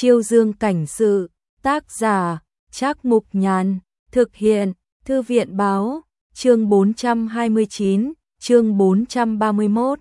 Chiêu Dương cảnh sự, tác giả, Trác Mục Nhàn, thực hiện, Thư viện báo, chương 429, chương 431.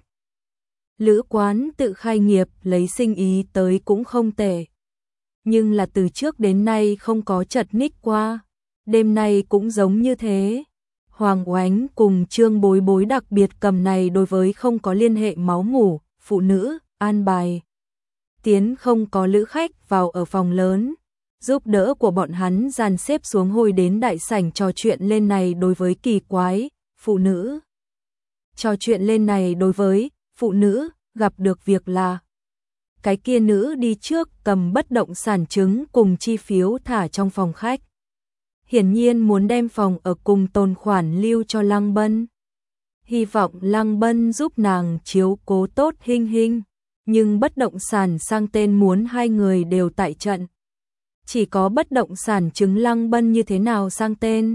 Lữ Quán tự khai nghiệp lấy sinh ý tới cũng không tệ. Nhưng là từ trước đến nay không có chật ních qua, đêm nay cũng giống như thế. Hoàng Oánh cùng Trương Bối Bối đặc biệt cầm này đối với không có liên hệ máu mủ, phụ nữ, an bài. Tiến không có lữ khách vào ở phòng lớn, giúp đỡ của bọn hắn dàn xếp xuống hồi đến đại sảnh trò chuyện lên này đối với kỳ quái, phụ nữ. Trò chuyện lên này đối với phụ nữ, gặp được việc là cái kia nữ đi trước cầm bất động sản chứng cùng chi phiếu thả trong phòng khách. Hiển nhiên muốn đem phòng ở cùng tồn khoản lưu cho Lăng Bân. Hy vọng Lăng Bân giúp nàng chiếu cố tốt Hinh Hinh, nhưng bất động sản sang tên muốn hai người đều tại trận. Chỉ có bất động sản chứng Lăng Bân như thế nào sang tên.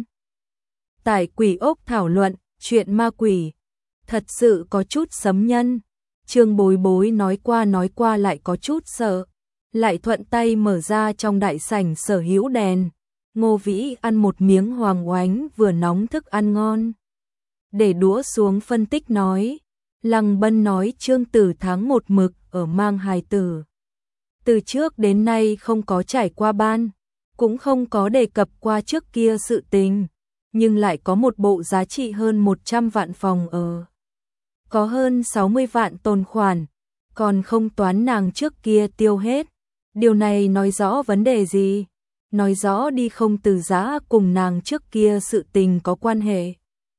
Tại Quỷ Ốc thảo luận, chuyện ma quỷ, thật sự có chút sấm nhân. Trương Bối Bối nói qua lại có chút sợ, lại thuận tay mở ra trong đại sảnh sở hữu đèn. Ngô Vĩ ăn một miếng Hoàng Oánh vừa nóng thức ăn ngon. Để đũa xuống phân tích nói, Lăng Bân nói Trương Tử tháng một mực ở mang hài tử. Từ trước đến nay không có trải qua ban, cũng không có đề cập qua trước kia sự tình, nhưng lại có một bộ giá trị hơn 100 vạn phòng ở. Có hơn 60 vạn tồn khoản, còn không toán nàng trước kia tiêu hết. Điều này nói rõ vấn đề gì? Nói rõ đi không từ giã cùng nàng trước kia sự tình có quan hệ.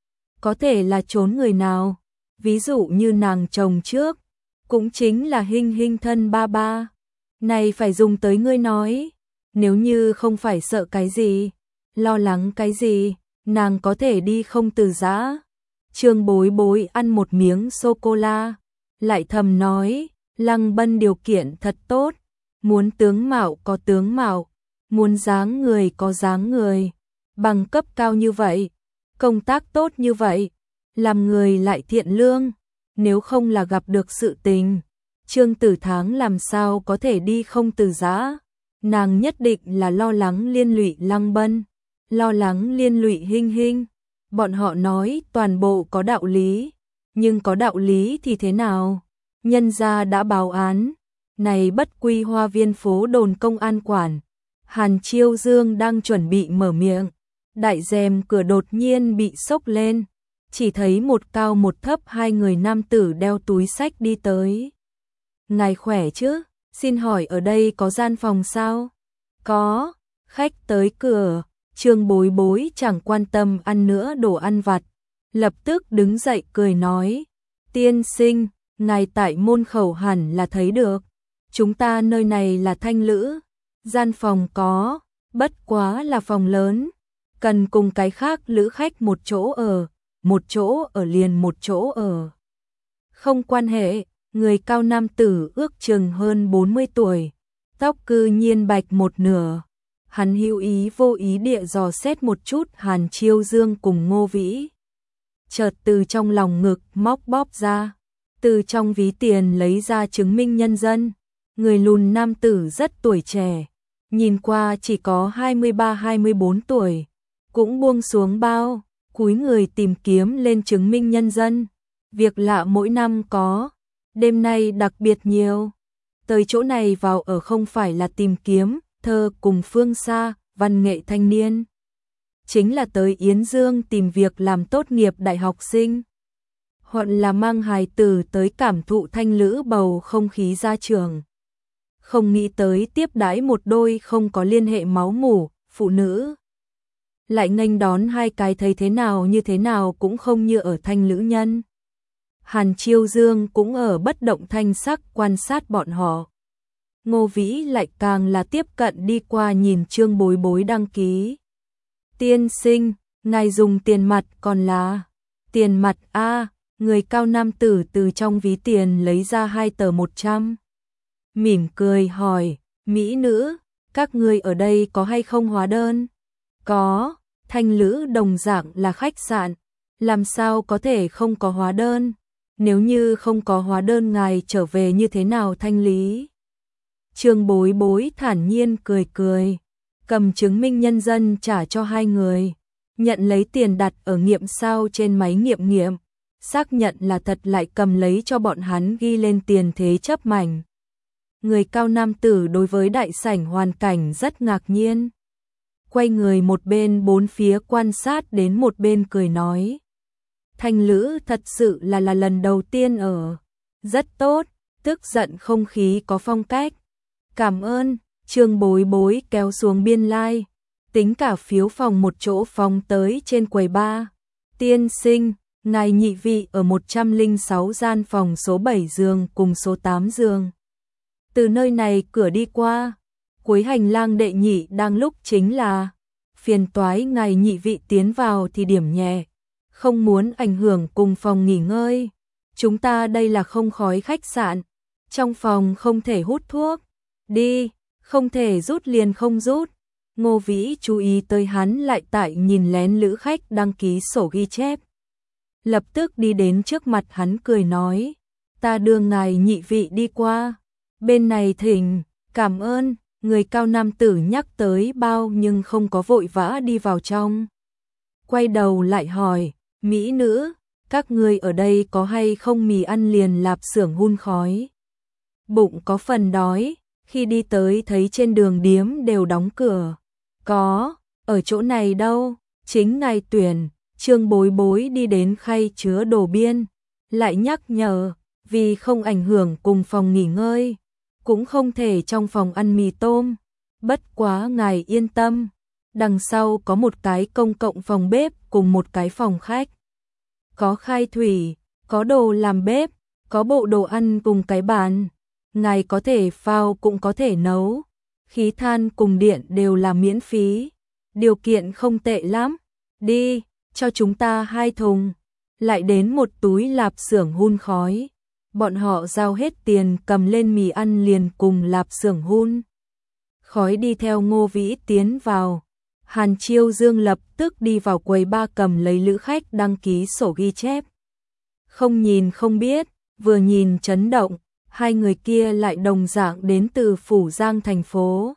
Có thể là trốn người nào, ví dụ như nàng chồng trước, cũng chính là Hinh Hinh thân ba ba. Này phải dùng tới ngươi nói, nếu như không phải sợ cái gì, lo lắng cái gì, nàng có thể đi không từ giã. Trương Bối Bối ăn một miếng sô-cô-la, lại thầm nói, Lăng Bân điều kiện thật tốt, muốn tướng mạo có tướng mạo, muốn dáng người có dáng người, bằng cấp cao như vậy, công tác tốt như vậy, làm người lại thiện lương, nếu không là gặp được sự tình, Trương Tử Tháng làm sao có thể đi không từ giã. Nàng nhất định là lo lắng liên lụy Lăng Bân, lo lắng liên lụy Hinh Hinh. Bọn họ nói toàn bộ có đạo lý, nhưng có đạo lý thì thế nào? Nhân gia đã báo án, này Bất Quy Hoa Viên phố đồn công an quản. Hàn Chiêu Dương đang chuẩn bị mở miệng, đại rèm cửa đột nhiên bị xốc lên, chỉ thấy một cao một thấp hai người nam tử đeo túi xách đi tới. Ngài khỏe chứ? Xin hỏi ở đây có gian phòng sao? Có, khách tới cửa. Trương Bối Bối chẳng quan tâm ăn nữa đồ ăn vặt, lập tức đứng dậy cười nói, tiên sinh, ngài tại môn khẩu hẳn là thấy được, chúng ta nơi này là thanh lữ, gian phòng có, bất quá là phòng lớn, cần cùng cái khác lữ khách một chỗ ở liền một chỗ ở. Không quan hệ, người cao nam tử ước chừng hơn 40 tuổi, tóc cư nhiên bạch một nửa. Hắn hữu ý vô ý địa dò xét một chút Hàn Chiêu Dương cùng Ngô Vĩ. Chợt từ trong lòng ngực móc bóp ra, từ trong ví tiền lấy ra chứng minh nhân dân. Người lùn nam tử rất tuổi trẻ, nhìn qua chỉ có 23-24 tuổi, cũng buông xuống bao, cúi người tìm kiếm lên chứng minh nhân dân. Việc lạ mỗi năm có, đêm nay đặc biệt nhiều. Tới chỗ này vào ở không phải là tìm kiếm thơ cùng phương xa, văn nghệ thanh niên. Chính là tới Yến Dương tìm việc làm tốt nghiệp đại học sinh. Hoặc là mang hài tử tới cảm thụ thanh lữ bầu không khí ra trường. Không nghĩ tới tiếp đãi một đôi không có liên hệ máu mủ, phụ nữ. Lại nghênh đón hai cái thấy thế nào như thế nào cũng không như ở thanh lữ nhân. Hàn Chiêu Dương cũng ở bất động thanh sắc quan sát bọn họ. Ngô Vĩ lại càng là tiếp cận đi qua nhìn Trương Bối Bối đăng ký. Tiên sinh, ngài dùng tiền mặt còn là tiền mặt a? Người cao nam tử từ trong ví tiền lấy ra 2 tờ 100. Mỉm cười hỏi, mỹ nữ, các ngươi ở đây có hay không hóa đơn? Có, thanh lữ đồng dạng là khách sạn, làm sao có thể không có hóa đơn? Nếu như không có hóa đơn ngài trở về như thế nào thanh lý? Trương Bối Bối thản nhiên cười cười, cầm chứng minh nhân dân trả cho hai người, nhận lấy tiền đặt ở nghiệm sao trên máy nghiệm, xác nhận là thật lại cầm lấy cho bọn hắn ghi lên tiền thế chấp mảnh. Người cao nam tử đối với đại sảnh hoàn cảnh rất ngạc nhiên. Quay người một bên bốn phía quan sát đến một bên cười nói. Thanh Lữ thật sự là lần đầu tiên ở. Rất tốt, tức giận không khí có phong cách. Cảm ơn, Trương Bối Bối kéo xuống biên lai. Tính cả phiếu phòng một chỗ phòng tới trên quầy bar. Tiên sinh, ngài nhị vị ở 106 gian phòng số 7 giường cùng số 8 giường. Từ nơi này cửa đi qua, cuối hành lang đệ nhị đang lúc chính là phiền toái ngài nhị vị tiến vào thì điểm nhẹ, không muốn ảnh hưởng cùng phòng nghỉ ngơi. Chúng ta đây là không khói khách sạn, trong phòng không thể hút thuốc. Đi, không thể rút liền không rút. Ngô Vĩ chú ý tới hắn lại tại nhìn lén lữ khách đăng ký sổ ghi chép. Lập tức đi đến trước mặt hắn cười nói, ta đưa ngài nhị vị đi qua. Bên này thỉnh, cảm ơn, người cao nam tử nhắc tới bao nhưng không có vội vã đi vào trong. Quay đầu lại hỏi, mỹ nữ, các người ở đây có hay không mì ăn liền lạp xưởng hun khói? Bụng có phần đói, khi đi tới thấy trên đường điếm đều đóng cửa. Có, ở chỗ này đâu, chính ngài tuyển. Trương Bối Bối đi đến khay chứa đồ biên, lại nhắc nhở, vì không ảnh hưởng cùng phòng nghỉ ngơi, cũng không thể trong phòng ăn mì tôm. Bất quá ngài yên tâm, đằng sau có một cái công cộng phòng bếp cùng một cái phòng khách. Có khai thủy, có đồ làm bếp, có bộ đồ ăn cùng cái bàn. Ngài có thể phao cũng có thể nấu, khí than cùng điện đều là miễn phí. Điều kiện không tệ lắm, đi. Cho chúng ta 2 thùng, lại đến một túi lạp xưởng hun khói. Bọn họ giao hết tiền cầm lên mì ăn liền cùng lạp xưởng hun khói đi theo Ngô Vĩ tiến vào. Hàn Chiêu Dương lập tức đi vào quầy bar cầm lấy lữ khách đăng ký sổ ghi chép. Không nhìn không biết, vừa nhìn chấn động, hai người kia lại đồng dạng đến từ Phủ Giang thành phố.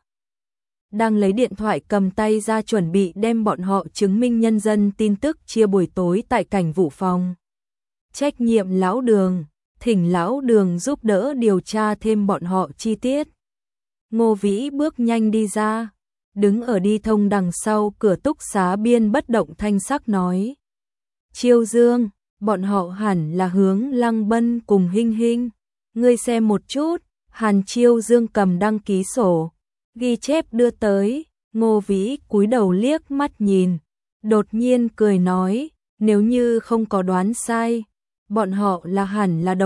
Đang lấy điện thoại cầm tay ra chuẩn bị đem bọn họ chứng minh nhân dân tin tức chia buổi tối tại cảnh vụ phòng. Trách nhiệm lão Đường, thỉnh lão Đường giúp đỡ điều tra thêm bọn họ chi tiết. Ngô Vĩ bước nhanh đi ra, đứng ở đi thông đằng sau cửa túc xá biên bất động thanh sắc nói. Chiêu Dương, bọn họ hẳn là hướng Lăng Bân cùng Hinh Hinh. Ngươi xem một chút, Hàn Chiêu Dương cầm đăng ký sổ ghi chép đưa tới, Ngô Vĩ cúi đầu liếc mắt nhìn, đột nhiên cười nói, nếu như không có đoán sai, bọn họ là hẳn là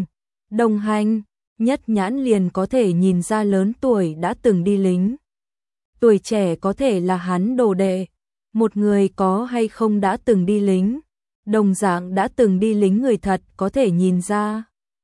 đồng hành, nhất nhãn liền có thể nhìn ra lớn tuổi đã từng đi lính. Tuổi trẻ có thể là hắn đồ đệ, một người có hay không đã từng đi lính, đồng dạng đã từng đi lính người thật có thể nhìn ra.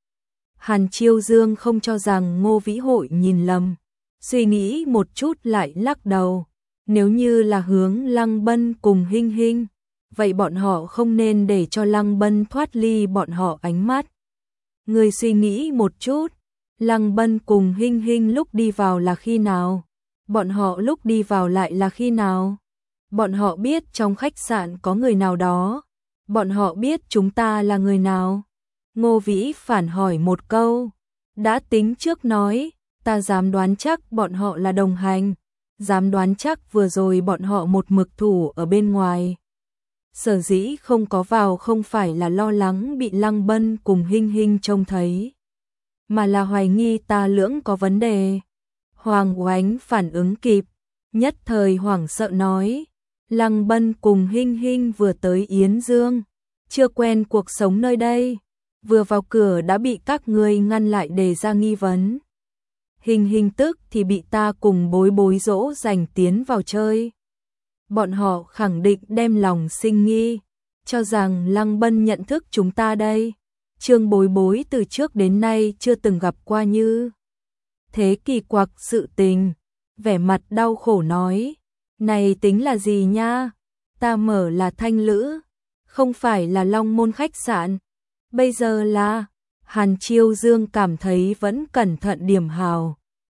Hàn Chiêu Dương không cho rằng Ngô Vĩ hội nhìn lầm. Suy nghĩ một chút lại lắc đầu, nếu như là hướng Lăng Bân cùng Hinh Hinh, vậy bọn họ không nên để cho Lăng Bân thoát ly bọn họ ánh mắt. Người suy nghĩ một chút, Lăng Bân cùng Hinh Hinh lúc đi vào là khi nào? Bọn họ lúc đi vào lại là khi nào? Bọn họ biết trong khách sạn có người nào đó, bọn họ biết chúng ta là người nào? Ngô Vĩ phản hỏi một câu, đã tính trước nói. Ta dám đoán chắc bọn họ là đồng hành, dám đoán chắc vừa rồi bọn họ một mực thủ ở bên ngoài. Sở dĩ không có vào không phải là lo lắng bị Lăng Bân cùng Hinh Hinh trông thấy, mà là hoài nghi ta lưỡng có vấn đề. Hoàng Oánh phản ứng kịp, nhất thời hoảng sợ nói, Lăng Bân cùng Hinh Hinh vừa tới Yến Dương, chưa quen cuộc sống nơi đây, vừa vào cửa đã bị các ngươi ngăn lại đề ra nghi vấn. Hinh Hinh tức thì bị ta cùng Bối Bối dỗ dành tiến vào chơi. Bọn họ khẳng định đem lòng sinh nghi, cho rằng Lăng Bân nhận thức chúng ta đây. Trương Bối Bối từ trước đến nay chưa từng gặp qua như thế kỳ quặc sự tình, vẻ mặt đau khổ nói, này tính là gì nha, ta mở là Thanh Lữ, không phải là Long Môn khách sạn, bây giờ là. Hàn Chiêu Dương cảm thấy vẫn cẩn thận điểm hào,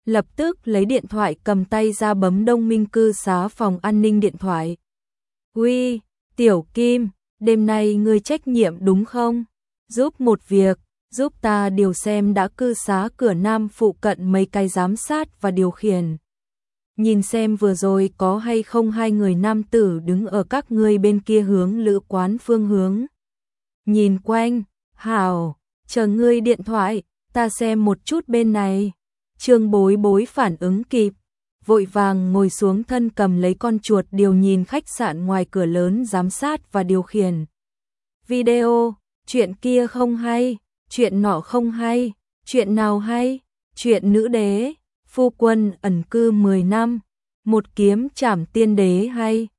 lập tức lấy điện thoại cầm tay ra bấm Đông Minh cư xá phòng an ninh điện thoại. Uy, Tiểu Kim, đêm nay ngươi trách nhiệm đúng không? Giúp một việc, giúp ta điều xem đã cư xá cửa Nam phụ cận mấy cái giám sát và điều khiển. Nhìn xem vừa rồi có hay không hai người nam tử đứng ở các ngươi bên kia hướng lữ quán phương hướng. Nhìn quanh, hảo, chờ ngươi điện thoại, ta xem một chút bên này. Trương Bối Bối phản ứng kịp, vội vàng ngồi xuống thân cầm lấy con chuột điều nhìn khách sạn ngoài cửa lớn giám sát và điều khiển. Video, chuyện kia không hay, chuyện nọ không hay, chuyện nào hay, chuyện nữ đế, phu quân ẩn cư 10 năm, một kiếm trảm tiên đế hay.